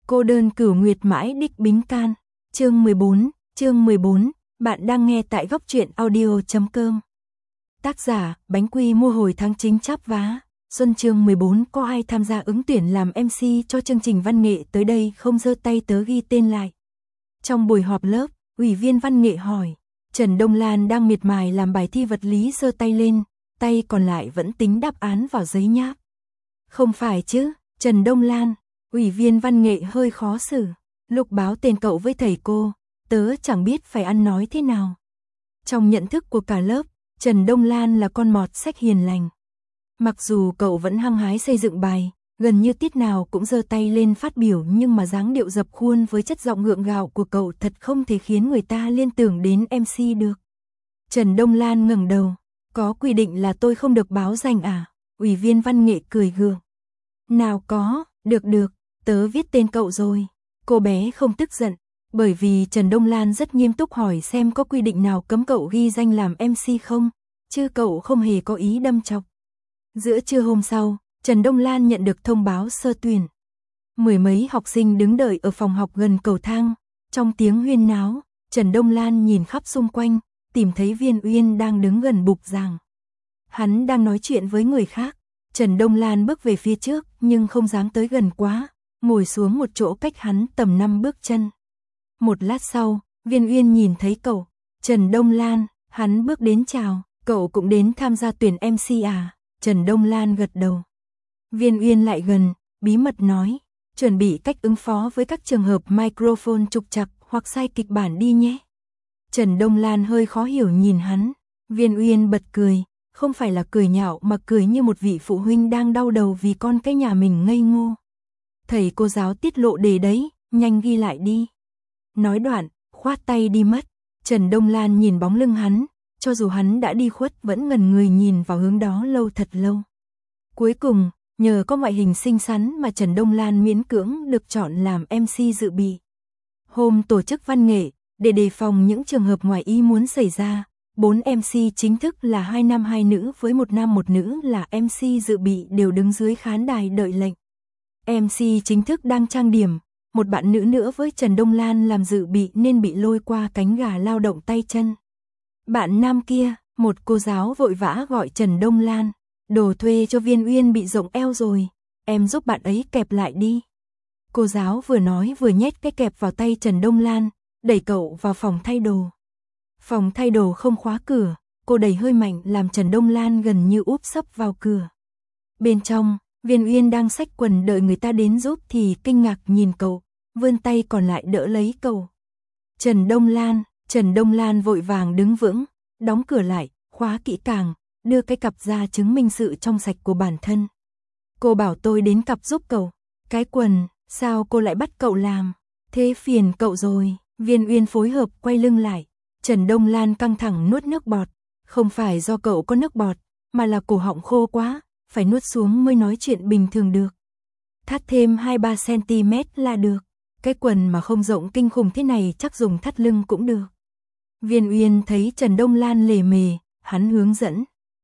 Cô đơn cửu nguyệt mãi đích bính can. Chương 14, bạn đang nghe tại góc truyện audio.com. Tác giả, bánh quy mua hồi tháng chính chắp vá. Xuân chương 14 có ai tham gia ứng tuyển làm MC cho chương trình văn nghệ tới đây không, giơ tay tớ ghi tên lại. Trong buổi họp lớp, ủy viên văn nghệ hỏi. Trần Đông Lan đang miệt mài làm bài thi vật lý giơ tay lên, tay còn lại vẫn tính đáp án vào giấy nháp. Không phải chứ, Trần Đông Lan. Ủy viên văn nghệ hơi khó xử. Lúc báo tên cậu với thầy cô, tớ chẳng biết phải ăn nói thế nào. Trong nhận thức của cả lớp, Trần Đông Lan là con mọt sách hiền lành. Mặc dù cậu vẫn hăng hái xây dựng bài, gần như tiết nào cũng giơ tay lên phát biểu, nhưng mà dáng điệu dập khuôn với chất giọng gượng gạo của cậu thật không thể khiến người ta liên tưởng đến MC được. Trần Đông Lan ngẩng đầu. Có quy định là tôi không được báo danh à? Ủy viên văn nghệ cười gượng. Nào có, được, tớ viết tên cậu rồi. Cô bé không tức giận, bởi vì Trần Đông Lan rất nghiêm túc hỏi xem có quy định nào cấm cậu ghi danh làm MC không, chứ cậu không hề có ý đâm chọc. Giữa trưa hôm sau, Trần Đông Lan nhận được thông báo sơ tuyển. Mười mấy học sinh đứng đợi ở phòng học gần cầu thang, trong tiếng huyên náo, Trần Đông Lan nhìn khắp xung quanh, tìm thấy Viên Uyên đang đứng gần bục giảng. Hắn đang nói chuyện với người khác. Trần Đông Lan bước về phía trước nhưng không dám tới gần quá, ngồi xuống một chỗ cách hắn tầm 5 bước chân. Một lát sau, Viên Uyên nhìn thấy cậu. Trần Đông Lan, hắn bước đến chào, cậu cũng đến tham gia tuyển MC à? Trần Đông Lan gật đầu. Viên Uyên lại gần, bí mật nói, chuẩn bị cách ứng phó với các trường hợp microphone trục trặc hoặc sai kịch bản đi nhé. Trần Đông Lan hơi khó hiểu nhìn hắn. Viên Uyên bật cười. Không phải là cười nhạo mà cười như một vị phụ huynh đang đau đầu vì con cái nhà mình ngây ngô. Thầy cô giáo tiết lộ đề đấy, nhanh ghi lại đi. Nói đoạn, khoát tay đi mất. Trần Đông Lan nhìn bóng lưng hắn, cho dù hắn đã đi khuất vẫn ngẩn người nhìn vào hướng đó lâu thật lâu. Cuối cùng, nhờ có ngoại hình xinh xắn mà Trần Đông Lan miễn cưỡng được chọn làm MC dự bị. Hôm tổ chức văn nghệ, để đề phòng những trường hợp ngoài ý muốn xảy ra, 4 MC chính thức là 2 nam 2 nữ với 1 nam 1 nữ là MC dự bị đều đứng dưới khán đài đợi lệnh. MC chính thức đang trang điểm, một bạn nữ nữa với Trần Đông Lan làm dự bị nên bị lôi qua cánh gà lao động tay chân. Bạn nam kia, một cô giáo vội vã gọi Trần Đông Lan, đồ thuê cho Viên Uyên bị rộng eo rồi, em giúp bạn ấy kẹp lại đi. Cô giáo vừa nói vừa nhét cái kẹp vào tay Trần Đông Lan, đẩy cậu vào phòng thay đồ. Phòng thay đồ không khóa cửa, cô đẩy hơi mạnh làm Trần Đông Lan gần như úp sấp vào cửa. Bên trong, Viên Uyên đang xách quần đợi người ta đến giúp thì kinh ngạc nhìn cậu, vươn tay còn lại đỡ lấy cậu. Trần Đông Lan vội vàng đứng vững, đóng cửa lại, khóa kỹ càng, đưa cái cặp ra chứng minh sự trong sạch của bản thân. Cô bảo tôi đến cặp giúp cậu. Cái quần, sao cô lại bắt cậu làm? Thế phiền cậu rồi. Viên Uyên phối hợp quay lưng lại. Trần Đông Lan căng thẳng nuốt nước bọt. Không phải do cậu có nước bọt, mà là cổ họng khô quá, phải nuốt xuống mới nói chuyện bình thường được. Thắt thêm 2-3 cm là được. Cái quần mà không rộng kinh khủng thế này chắc dùng thắt lưng cũng được. Viên Uyên thấy Trần Đông Lan lề mề, hắn hướng dẫn.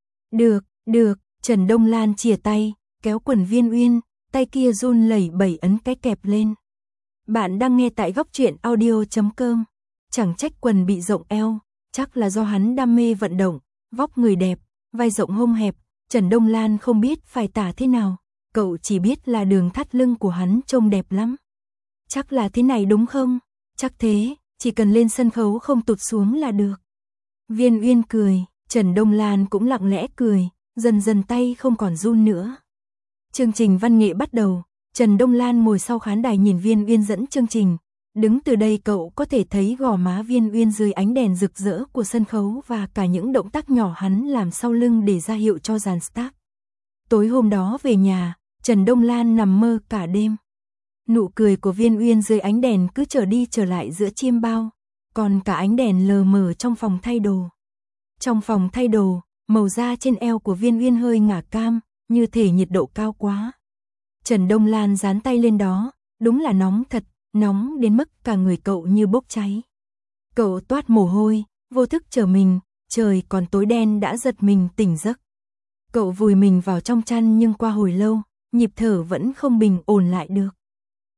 Được, Trần Đông Lan chìa tay, kéo quần Viên Uyên, tay kia run lẩy bẩy ấn cái kẹp lên. Bạn đang nghe tại góc truyện audio.com. Chẳng trách quần bị rộng eo, chắc là do hắn đam mê vận động, vóc người đẹp, vai rộng hông hẹp, Trần Đông Lan không biết phải tả thế nào, cậu chỉ biết là đường thắt lưng của hắn trông đẹp lắm. Chắc là thế này đúng không? Chắc thế, chỉ cần lên sân khấu không tụt xuống là được. Viên Uyên cười, Trần Đông Lan cũng lặng lẽ cười, dần dần tay không còn run nữa. Chương trình văn nghệ bắt đầu, Trần Đông Lan ngồi sau khán đài nhìn Viên Uyên dẫn chương trình. Đứng từ đây cậu có thể thấy gò má Viên Uyên dưới ánh đèn rực rỡ của sân khấu và cả những động tác nhỏ hắn làm sau lưng để ra hiệu cho dàn staff. Tối hôm đó về nhà, Trần Đông Lan nằm mơ cả đêm. Nụ cười của Viên Uyên dưới ánh đèn cứ trở đi trở lại giữa chiêm bao, còn cả ánh đèn lờ mờ trong phòng thay đồ. Trong phòng thay đồ, màu da trên eo của Viên Uyên hơi ngả cam, như thể nhiệt độ cao quá. Trần Đông Lan dán tay lên đó, đúng là nóng thật. Nóng đến mức cả người cậu như bốc cháy. Cậu toát mồ hôi, vô thức trở mình, trời còn tối đen đã giật mình tỉnh giấc. Cậu vùi mình vào trong chăn nhưng qua hồi lâu, nhịp thở vẫn không bình ổn lại được.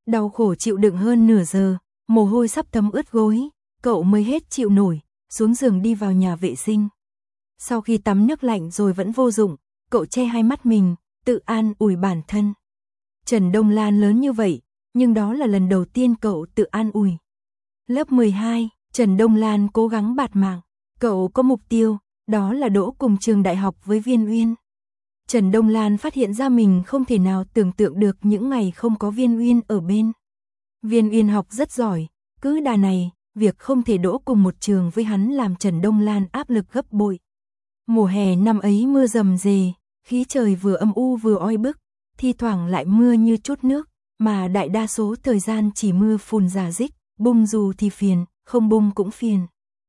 Đau khổ chịu đựng hơn nửa giờ, mồ hôi sắp thấm ướt gối, cậu mới hết chịu nổi, xuống giường đi vào nhà vệ sinh. Sau khi tắm nước lạnh rồi vẫn vô dụng, cậu che hai mắt mình, tự an ủi bản thân. Trần Đông Lan lớn như vậy, nhưng đó là lần đầu tiên cậu tự an ủi. Lớp 12, Trần Đông Lan cố gắng bạt mạng, cậu có mục tiêu, đó là đỗ cùng trường đại học với Viên Uyên. Trần Đông Lan phát hiện ra mình không thể nào tưởng tượng được những ngày không có Viên Uyên ở bên. Viên Uyên học rất giỏi, cứ đà này, việc không thể đỗ cùng một trường với hắn làm Trần Đông Lan áp lực gấp bội. Mùa hè năm ấy mưa rầm rề, khí trời vừa âm u vừa oi bức, thi thoảng lại mưa như chút nước, mà đại đa số thời gian chỉ mưa phùn rả rích, bung dù thì phiền, không bung cũng phiền.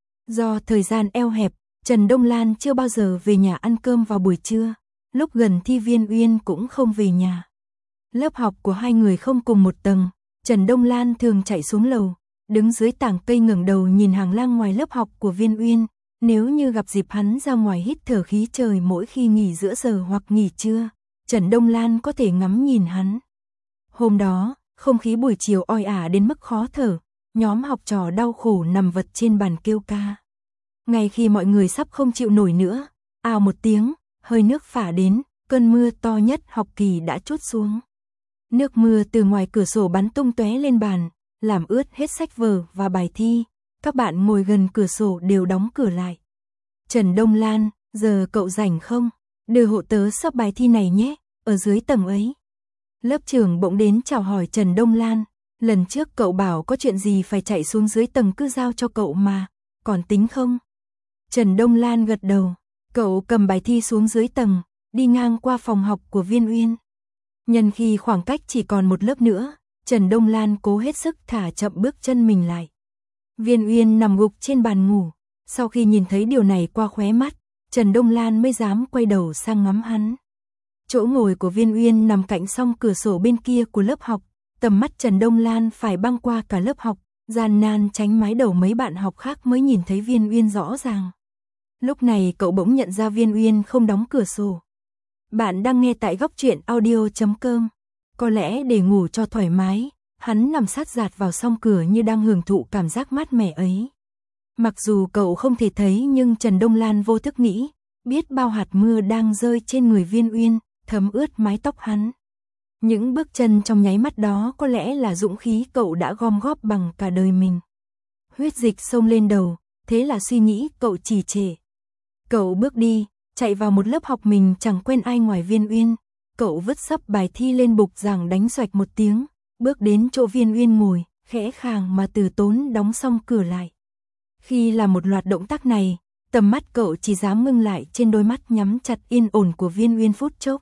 Do thời gian eo hẹp, Trần Đông Lan chưa bao giờ về nhà ăn cơm vào buổi trưa, lúc gần thi Viên Uyên cũng không về nhà. Lớp học của hai người không cùng một tầng, Trần Đông Lan thường chạy xuống lầu, đứng dưới tảng cây ngẩng đầu nhìn hàng lang ngoài lớp học của Viên Uyên. Nếu như gặp dịp hắn ra ngoài hít thở khí trời mỗi khi nghỉ giữa giờ hoặc nghỉ trưa, Trần Đông Lan có thể ngắm nhìn hắn. Hôm đó, không khí buổi chiều oi ả đến mức khó thở, nhóm học trò đau khổ nằm vật trên bàn kêu ca. Ngay khi mọi người sắp không chịu nổi nữa, ào một tiếng, hơi nước phả đến, cơn mưa to nhất học kỳ đã trút xuống. Nước mưa từ ngoài cửa sổ bắn tung tóe lên bàn, làm ướt hết sách vở và bài thi. Các bạn ngồi gần cửa sổ đều đóng cửa lại. Trần Đông Lan, giờ cậu rảnh không? Đưa hộ tớ sắp bài thi này nhé, ở dưới tầng ấy. Lớp trưởng bỗng đến chào hỏi Trần Đông Lan. Lần trước cậu bảo có chuyện gì phải chạy xuống dưới tầng cứ giao cho cậu mà, còn tính không? Trần Đông Lan gật đầu. Cậu cầm bài thi xuống dưới tầng, đi ngang qua phòng học của Viên Uyên. Nhân khi khoảng cách chỉ còn một lớp nữa, Trần Đông Lan cố hết sức thả chậm bước chân mình lại. Viên Uyên nằm gục trên bàn ngủ, sau khi nhìn thấy điều này qua khóe mắt, Trần Đông Lan mới dám quay đầu sang ngắm hắn. Chỗ ngồi của Viên Uyên nằm cạnh song cửa sổ bên kia của lớp học, tầm mắt Trần Đông Lan phải băng qua cả lớp học, gian nan tránh mái đầu mấy bạn học khác mới nhìn thấy Viên Uyên rõ ràng. Lúc này cậu bỗng nhận ra Viên Uyên không đóng cửa sổ. Bạn đang nghe tại góc truyện audio.com. Có lẽ để ngủ cho thoải mái, hắn nằm sát dạt vào song cửa như đang hưởng thụ cảm giác mát mẻ ấy. Mặc dù cậu không thể thấy nhưng Trần Đông Lan vô thức nghĩ, biết bao hạt mưa đang rơi trên người Viên Uyên, thấm ướt mái tóc hắn. Những bước chân trong nháy mắt đó có lẽ là dũng khí cậu đã gom góp bằng cả đời mình. Huyết dịch xông lên đầu, thế là suy nghĩ cậu trì trệ. Cậu bước đi, chạy vào một lớp học mình chẳng quen ai ngoài Viên Uyên. Cậu vứt sấp bài thi lên bục giảng đánh xoạch một tiếng, bước đến chỗ Viên Uyên ngồi, khẽ khàng mà từ tốn đóng xong cửa lại. Khi làm một loạt động tác này, tầm mắt cậu chỉ dám ngưng lại trên đôi mắt nhắm chặt yên ổn của Viên Uyên phút chốc.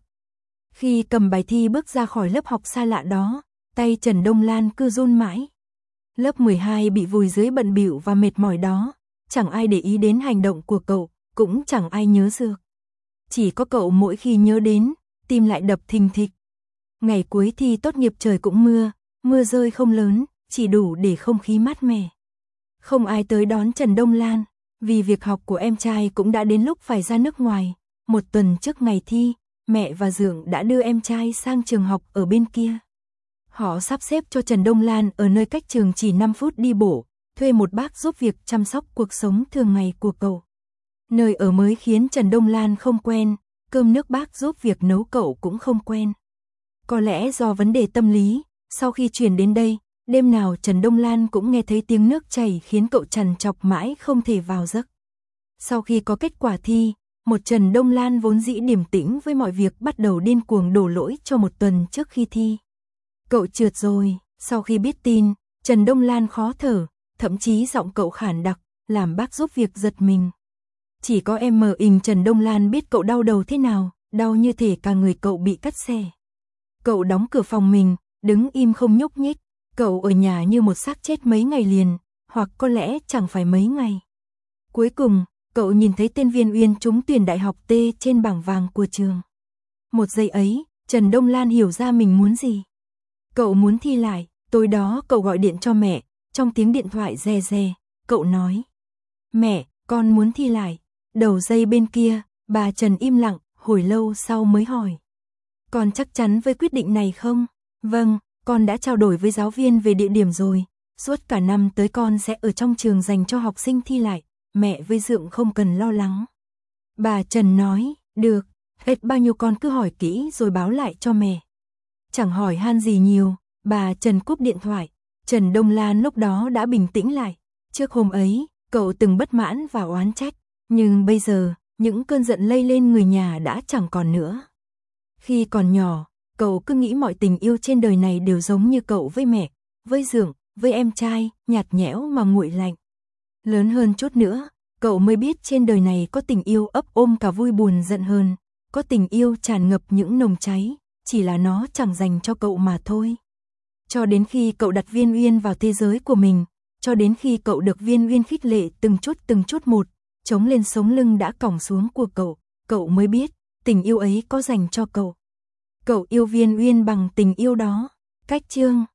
Khi cầm bài thi bước ra khỏi lớp học xa lạ đó, tay Trần Đông Lan cứ run mãi. Lớp 12 bị vùi dưới bận bịu và mệt mỏi đó, chẳng ai để ý đến hành động của cậu, cũng chẳng ai nhớ dược. Chỉ có cậu mỗi khi nhớ đến, tim lại đập thình thịch. Ngày cuối thi tốt nghiệp trời cũng mưa rơi không lớn, chỉ đủ để không khí mát mẻ. Không ai tới đón Trần Đông Lan, vì việc học của em trai cũng đã đến lúc phải ra nước ngoài. Một tuần trước ngày thi, mẹ và Dượng đã đưa em trai sang trường học ở bên kia. Họ sắp xếp cho Trần Đông Lan ở nơi cách trường chỉ 5 phút đi bộ, thuê một bác giúp việc chăm sóc cuộc sống thường ngày của cậu. Nơi ở mới khiến Trần Đông Lan không quen, cơm nước bác giúp việc nấu cậu cũng không quen. Có lẽ do vấn đề tâm lý, sau khi chuyển đến đây, đêm nào Trần Đông Lan cũng nghe thấy tiếng nước chảy khiến cậu trằn trọc mãi không thể vào giấc. Sau khi có kết quả thi, một Trần Đông Lan vốn dĩ điềm tĩnh với mọi việc bắt đầu điên cuồng đổ lỗi cho một tuần trước khi thi. Cậu trượt rồi, sau khi biết tin, Trần Đông Lan khó thở, thậm chí giọng cậu khản đặc, làm bác giúp việc giật mình. Chỉ có em mờ ình Trần Đông Lan biết cậu đau đầu thế nào, đau như thể cả người cậu bị cắt xẻ. Cậu đóng cửa phòng mình, đứng im không nhúc nhích, cậu ở nhà như một xác chết mấy ngày liền, hoặc có lẽ chẳng phải mấy ngày. Cuối cùng, cậu nhìn thấy tên Viên Uyên trúng tuyển đại học T trên bảng vàng của trường. Một giây ấy, Trần Đông Lan hiểu ra mình muốn gì. Cậu muốn thi lại, tối đó cậu gọi điện cho mẹ, trong tiếng điện thoại rè rè, cậu nói: "Mẹ, con muốn thi lại." Đầu dây bên kia, bà Trần im lặng, hồi lâu sau mới hỏi: "Con chắc chắn với quyết định này không?" "Vâng, con đã trao đổi với giáo viên về địa điểm rồi, suốt cả năm tới con sẽ ở trong trường dành cho học sinh thi lại, mẹ với Dượng không cần lo lắng. Bà Trần nói, được, hết bao nhiêu con cứ hỏi kỹ rồi báo lại cho mẹ. Chẳng hỏi han gì nhiều, bà Trần cúp điện thoại. Trần Đông Lan lúc đó đã bình tĩnh lại. Trước hôm ấy, cậu từng bất mãn và oán trách, nhưng bây giờ, những cơn giận lây lên người nhà đã chẳng còn nữa. Khi còn nhỏ, cậu cứ nghĩ mọi tình yêu trên đời này đều giống như cậu với mẹ, với Dượng, với em trai, nhạt nhẽo mà nguội lạnh. Lớn hơn chút nữa, cậu mới biết trên đời này có tình yêu ấp ôm cả vui buồn giận hờn, có tình yêu tràn ngập những nồng cháy, chỉ là nó chẳng dành cho cậu mà thôi. Cho đến khi cậu đặt Viên Uyên vào thế giới của mình, cho đến khi cậu được Viên Uyên khích lệ từng chút một, chống lên sống lưng đã còng xuống của cậu mới biết, tình yêu ấy có dành cho cậu. Cậu yêu Viên Uyên bằng tình yêu đó. Cách chương